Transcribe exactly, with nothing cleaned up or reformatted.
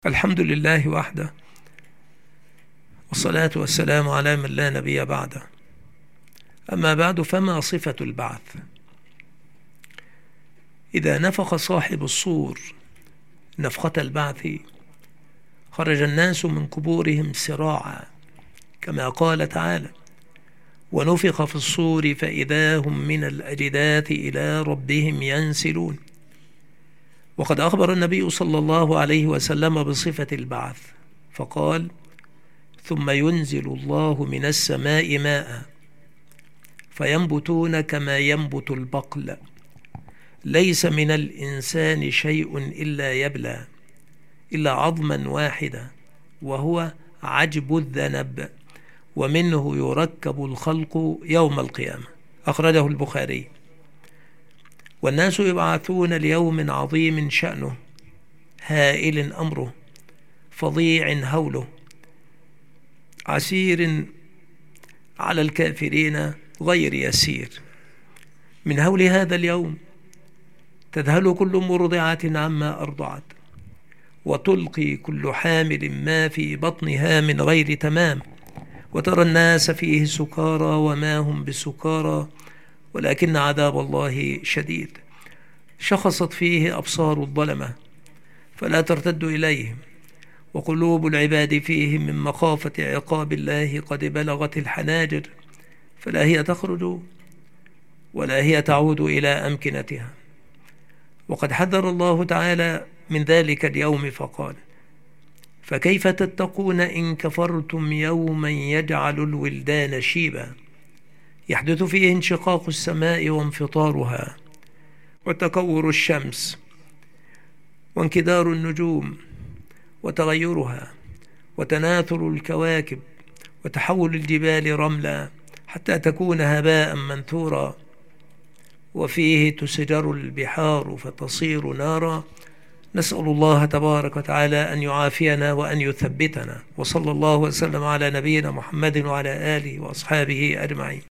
الحمد لله وحده، والصلاة والسلام على من لا نبي بعده. أما بعد، فما صفة البعث؟ إذا نفخ صاحب الصور نفخة البعث خرج الناس من قبورهم سراعا، كما قال تعالى: ونفخ في الصور فإذا هم من الأجداث إلى ربهم ينسلون. وقد أخبر النبي صلى الله عليه وسلم بصفة البعث فقال: ثم ينزل الله من السماء ماء فينبتون كما ينبت البقل، ليس من الإنسان شيء إلا يبلى إلا عظما واحدا وهو عجب الذنب، ومنه يركب الخلق يوم القيامة. أخرجه البخاري. والناس يبعثون ليوم عظيم شأنه، هائل أمره، فظيع هوله، عسير على الكافرين غير يسير. من هول هذا اليوم تذهل كل مرضعة عما أرضعت، وتلقي كل حامل ما في بطنها من غير تمام، وترى الناس فيه سكارى وما هم بسكارى ولكن عذاب الله شديد. شخصت فيه أبصار الظلمة فلا ترتد إليهم، وقلوب العباد فيه من مخافة عقاب الله قد بلغت الحناجر، فلا هي تخرج ولا هي تعود إلى أمكنتها. وقد حذر الله تعالى من ذلك اليوم فقال: فكيف تتقون إن كفرتم يوما يجعل الولدان شيبا، يحدث فيه انشقاق السماء وانفطارها، وتكور الشمس، وانكدار النجوم، وتغيرها، وتناثر الكواكب، وتحول الجبال رملا حتى تكون هباء منثورا، وفيه تسجر البحار فتصير نارا. نسأل الله تبارك وتعالى أن يعافينا وأن يثبتنا، وصلى الله وسلم على نبينا محمد وعلى آله وأصحابه أجمعين.